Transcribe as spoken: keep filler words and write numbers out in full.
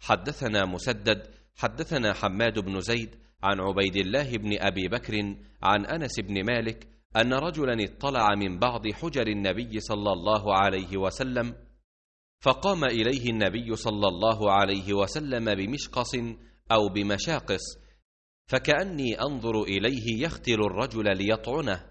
حدثنا مسدد حدثنا حماد بن زيد عن عبيد الله بن أبي بكر عن أنس بن مالك أن رجلا اطلع من بعض حجر النبي صلى الله عليه وسلم، فقام إليه النبي صلى الله عليه وسلم بمشقص أو بمشاقص، فكأني أنظر إليه يختل الرجل ليطعنه،